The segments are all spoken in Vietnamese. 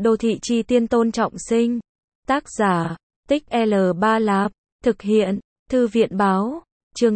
Đô thị chi tiên Tôn Trọng Sinh. Tác giả, Tích L Ba Lạp. Thực hiện, Thư viện báo. Chương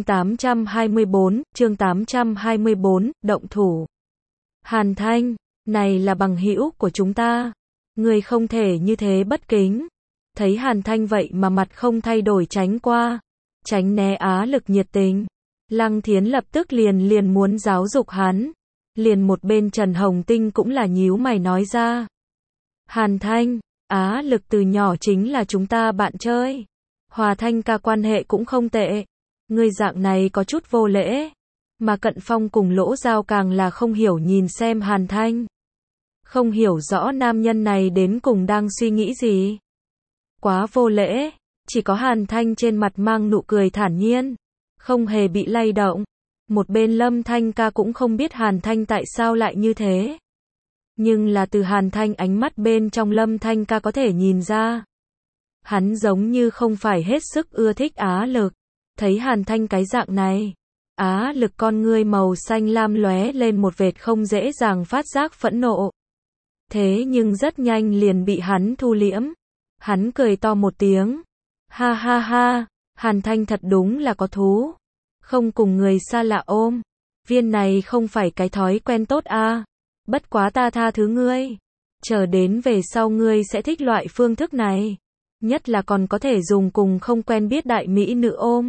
824, động thủ. Hàn Thanh, này là bằng hữu của chúng ta. Người không thể như thế bất kính. Thấy Hàn Thanh vậy mà mặt không thay đổi tránh qua. Tránh né Á Lực nhiệt tình. Lăng Thiến lập tức liền muốn giáo dục hắn. Liền một bên Trần Hồng Tinh cũng là nhíu mày nói ra. Hàn Thanh, Á Lực từ nhỏ chính là chúng ta bạn chơi. Hòa Thanh ca quan hệ cũng không tệ. Ngươi dạng này có chút vô lễ. Mà Cận Phong cùng Lỗ Giao càng là không hiểu nhìn xem Hàn Thanh. Không hiểu rõ nam nhân này đến cùng đang suy nghĩ gì. Quá vô lễ. Chỉ có Hàn Thanh trên mặt mang nụ cười thản nhiên. Không hề bị lay động. Một bên Lâm Thanh ca cũng không biết Hàn Thanh tại sao lại như thế. Nhưng là từ Hàn Thanh ánh mắt bên trong Lâm Thanh ca có thể nhìn ra. Hắn giống như không phải hết sức ưa thích Á Lực. Thấy Hàn Thanh cái dạng này. Á Lực con ngươi màu xanh lam lóe lên một vệt không dễ dàng phát giác phẫn nộ. Thế nhưng rất nhanh liền bị hắn thu liễm. Hắn cười to một tiếng. Ha ha ha, Hàn Thanh thật đúng là có thú. Không cùng người xa lạ ôm. Viên này không phải cái thói quen tốt a. Bất quá ta tha thứ ngươi. Chờ đến về sau ngươi sẽ thích loại phương thức này. Nhất là còn có thể dùng cùng không quen biết đại mỹ nữ ôm.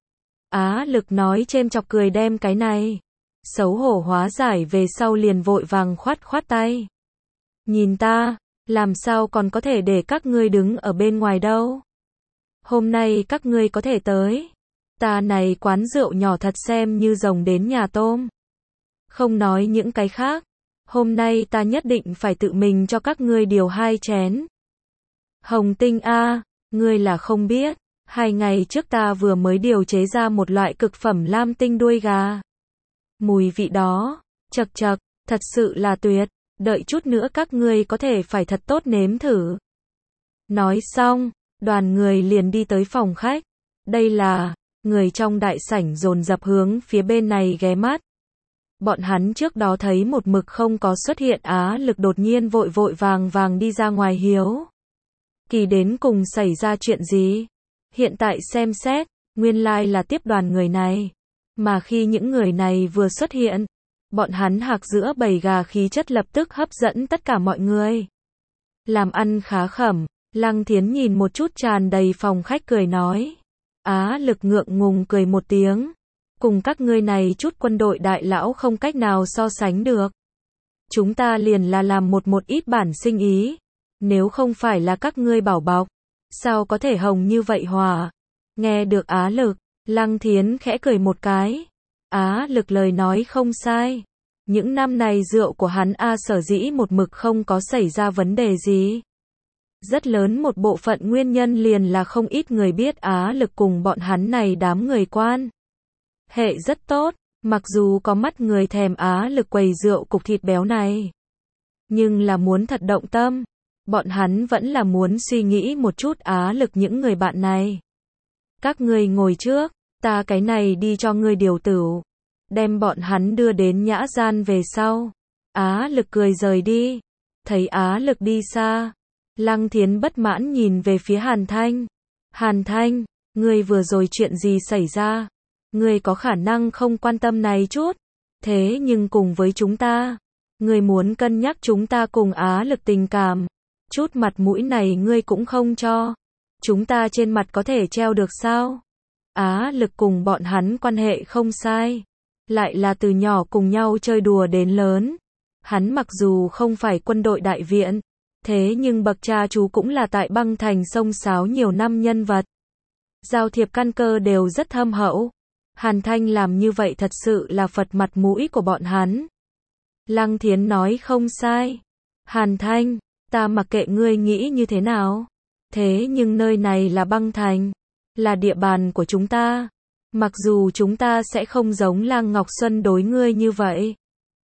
Á Lực nói chêm chọc cười đem cái này. Xấu hổ hóa giải về sau liền vội vàng khoát tay. Nhìn ta, làm sao còn có thể để các ngươi đứng ở bên ngoài đâu. Hôm nay các ngươi có thể tới. Ta này quán rượu nhỏ thật xem như rồng đến nhà tôm. Không nói những cái khác. Hôm nay ta nhất định phải tự mình cho các ngươi điều 2 chén. Hồng Tinh a, ngươi là không biết. 2 ngày trước ta vừa mới điều chế ra một loại cực phẩm lam tinh đuôi gà. Mùi vị đó, chậc, thật sự là tuyệt. Đợi chút nữa các ngươi có thể phải thật tốt nếm thử. Nói xong, đoàn người liền đi tới phòng khách. Đây là, người trong đại sảnh dồn dập hướng phía bên này ghé mắt. Bọn hắn trước đó thấy một mực không có xuất hiện Á Lực đột nhiên vội vàng đi ra ngoài hiếu kỳ đến cùng xảy ra chuyện gì. Hiện tại xem xét, nguyên lai là tiếp đoàn người này. Mà khi những người này vừa xuất hiện, bọn hắn hạc giữa bầy gà khí chất lập tức hấp dẫn tất cả mọi người. Làm ăn khá khẩm, Lăng Thiến nhìn một chút tràn đầy phòng khách cười nói. Á Lực ngượng ngùng cười một tiếng. Cùng các ngươi này chút quân đội đại lão không cách nào so sánh được. Chúng ta liền là làm một ít bản sinh ý. Nếu không phải là các ngươi bảo bọc, sao có thể hồng như vậy hòa. Nghe được Á Lực, Lăng Thiến khẽ cười một cái. Á Lực lời nói không sai. Những năm này rượu của hắn sở dĩ một mực không có xảy ra vấn đề gì. Rất lớn một bộ phận nguyên nhân liền là không ít người biết Á Lực cùng bọn hắn này đám người quan hệ rất tốt, mặc dù có mắt người thèm Á Lực quầy rượu cục thịt béo này. Nhưng là muốn thật động tâm, bọn hắn vẫn là muốn suy nghĩ một chút Á Lực những người bạn này. Các ngươi ngồi trước, ta cái này đi cho ngươi điều tửu. Đem bọn hắn đưa đến nhã gian về sau. Á Lực cười rời đi. Thấy Á Lực đi xa, Lăng Thiến bất mãn nhìn về phía Hàn Thanh. Hàn Thanh, ngươi vừa rồi chuyện gì xảy ra? Ngươi có khả năng không quan tâm này chút. Thế nhưng cùng với chúng ta, ngươi muốn cân nhắc chúng ta cùng Á Lực tình cảm. Chút mặt mũi này ngươi cũng không cho. Chúng ta trên mặt có thể treo được sao? Á Lực cùng bọn hắn quan hệ không sai. Lại là từ nhỏ cùng nhau chơi đùa đến lớn. Hắn mặc dù không phải quân đội đại viện, thế nhưng bậc cha chú cũng là tại băng thành sông sáo nhiều năm nhân vật. Giao thiệp căn cơ đều rất thâm hậu. Hàn Thanh làm như vậy thật sự là phật mặt mũi của bọn hắn. Lăng Thiến nói không sai. Hàn Thanh, ta mặc kệ ngươi nghĩ như thế nào. Thế nhưng nơi này là băng thành, là địa bàn của chúng ta. Mặc dù chúng ta sẽ không giống Lang Ngọc Xuân đối ngươi như vậy.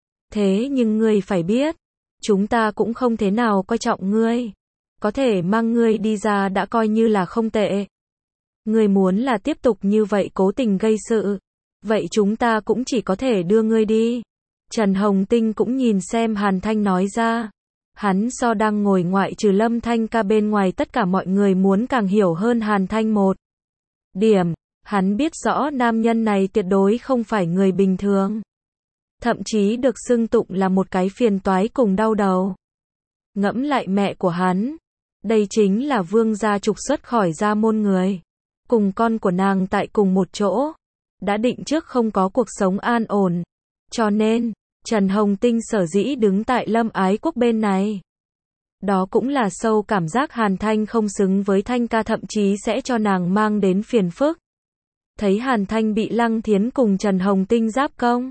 Thế nhưng ngươi phải biết, chúng ta cũng không thế nào coi trọng ngươi. Có thể mang ngươi đi ra đã coi như là không tệ. Ngươi muốn là tiếp tục như vậy cố tình gây sự, vậy chúng ta cũng chỉ có thể đưa ngươi đi. Trần Hồng Tinh cũng nhìn xem Hàn Thanh nói ra. Hắn so đang ngồi ngoại trừ Lâm Thanh Ca bên ngoài tất cả mọi người muốn càng hiểu hơn Hàn Thanh một điểm. Hắn biết rõ nam nhân này tuyệt đối không phải người bình thường. Thậm chí được xưng tụng là một cái phiền toái cùng đau đầu. Ngẫm lại mẹ của hắn. Đây chính là vương gia trục xuất khỏi gia môn người. Cùng con của nàng tại cùng một chỗ. Đã định trước không có cuộc sống an ổn. Cho nên, Trần Hồng Tinh sở dĩ đứng tại Lâm Ái Quốc bên này. Đó cũng là sâu cảm giác Hàn Thanh không xứng với Thanh Ca, thậm chí sẽ cho nàng mang đến phiền phức. Thấy Hàn Thanh bị Lăng Thiến cùng Trần Hồng Tinh giáp công.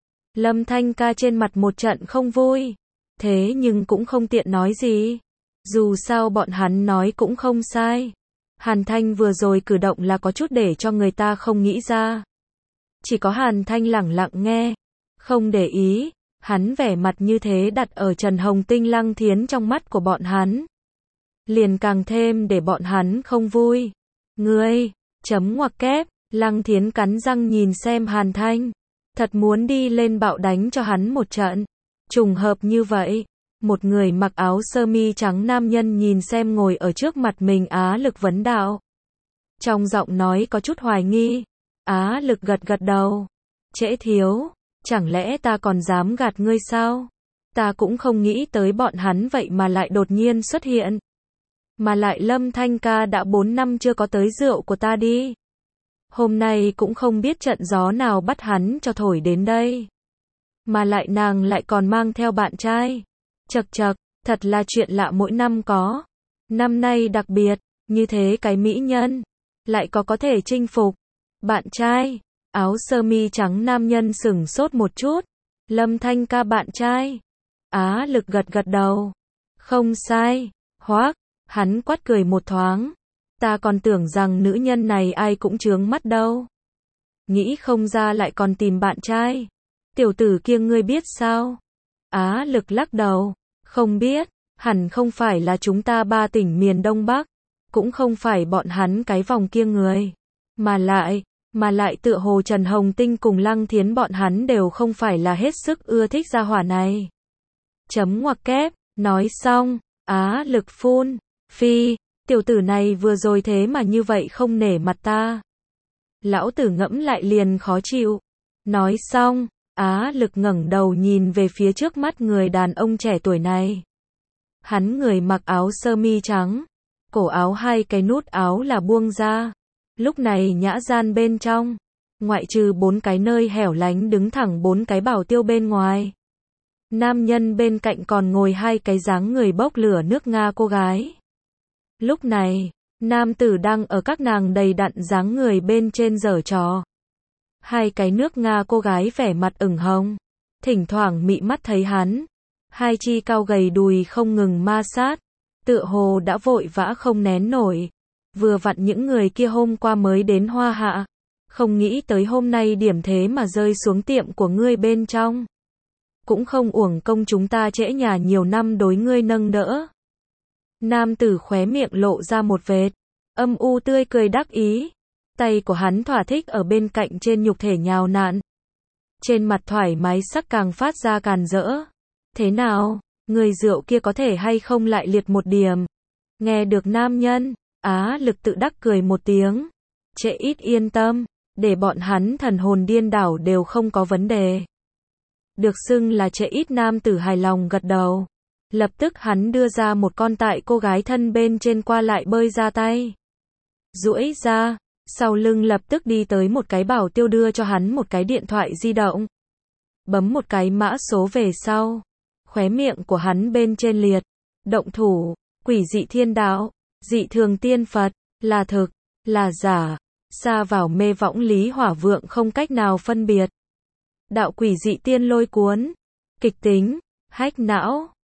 Lâm Thanh Ca trên mặt một trận không vui. Thế nhưng cũng không tiện nói gì. Dù sao bọn hắn nói cũng không sai. Hàn Thanh vừa rồi cử động là có chút để cho người ta không nghĩ ra. Chỉ có Hàn Thanh lẳng lặng nghe. Không để ý. Hắn vẻ mặt như thế đặt ở Trần Hồng Tinh Lăng Thiến trong mắt của bọn hắn. Liền càng thêm để bọn hắn không vui. Ngươi, chấm ngoặc kép, Lăng Thiến cắn răng nhìn xem Hàn Thanh. Thật muốn đi lên bạo đánh cho hắn một trận. Trùng hợp như vậy. Một người mặc áo sơ mi trắng nam nhân nhìn xem ngồi ở trước mặt mình Á Lực vấn đạo. Trong giọng nói có chút hoài nghi. Á Lực gật gật đầu. Trễ thiếu. Chẳng lẽ ta còn dám gạt ngươi sao? Ta cũng không nghĩ tới bọn hắn vậy mà lại đột nhiên xuất hiện. Mà lại Lâm Thanh Ca đã 4 năm chưa có tới rượu của ta đi. Hôm nay cũng không biết trận gió nào bắt hắn cho thổi đến đây. Mà lại nàng lại còn mang theo bạn trai. Chậc chậc, thật là chuyện lạ mỗi năm có. Năm nay đặc biệt, như thế cái mỹ nhân. Lại có thể chinh phục. Bạn trai. Áo sơ mi trắng nam nhân sửng sốt một chút. Lâm Thanh Ca bạn trai. Á Lực gật gật đầu. Không sai. Hoác. Hắn quát cười một thoáng. Ta còn tưởng rằng nữ nhân này ai cũng chướng mắt đâu. Nghĩ không ra lại còn tìm bạn trai. Tiểu tử kia ngươi biết sao? Á Lực lắc đầu. Không biết. Hẳn không phải là chúng ta 3 tỉnh miền Đông Bắc. Cũng không phải bọn hắn cái vòng kia người. Mà lại tựa hồ Trần Hồng Tinh cùng Lăng Thiến bọn hắn đều không phải là hết sức ưa thích gia hỏa này. Chấm ngoặc kép, nói xong, Á Lực phun, phi, tiểu tử này vừa rồi thế mà như vậy không nể mặt ta. Lão tử ngẫm lại liền khó chịu. Nói xong, Á Lực ngẩng đầu nhìn về phía trước mắt người đàn ông trẻ tuổi này. Hắn người mặc áo sơ mi trắng, cổ áo 2 cái nút áo là buông ra. Lúc này nhã gian bên trong, ngoại trừ 4 cái nơi hẻo lánh đứng thẳng 4 cái bảo tiêu bên ngoài. Nam nhân bên cạnh còn ngồi 2 cái dáng người bốc lửa nước Nga cô gái. Lúc này, nam tử đang ở các nàng đầy đặn dáng người bên trên giở trò. 2 cái nước Nga cô gái vẻ mặt ửng hồng, thỉnh thoảng mị mắt thấy hắn. 2 chi cao gầy đùi không ngừng ma sát, tựa hồ đã vội vã không nén nổi. Vừa vặn những người kia hôm qua mới đến Hoa Hạ. Không nghĩ tới hôm nay điểm thế mà rơi xuống tiệm của ngươi bên trong. Cũng không uổng công chúng ta trễ nhà nhiều năm đối ngươi nâng đỡ. Nam tử khóe miệng lộ ra một vệt. Âm u tươi cười đắc ý. Tay của hắn thỏa thích ở bên cạnh trên nhục thể nhào nặn. Trên mặt thoải mái sắc càng phát ra càn rỡ. Thế nào, người rượu kia có thể hay không lại liệt một điểm. Nghe được nam nhân. Á Lực tự đắc cười một tiếng. Trễ ít yên tâm, để bọn hắn thần hồn điên đảo đều không có vấn đề. Được xưng là Trễ ít nam tử hài lòng gật đầu. Lập tức hắn đưa ra một con tại cô gái thân bên trên qua lại bơi ra tay. Duỗi ra, sau lưng lập tức đi tới một cái bảo tiêu đưa cho hắn một cái điện thoại di động. Bấm một cái mã số về sau. Khóe miệng của hắn bên trên liệt. Động thủ, quỷ dị thiên đạo. Dị thường tiên Phật, là thực, là giả, xa vào mê võng lý hỏa vượng không cách nào phân biệt. Đạo quỷ dị tiên lôi cuốn, kịch tính, hách não,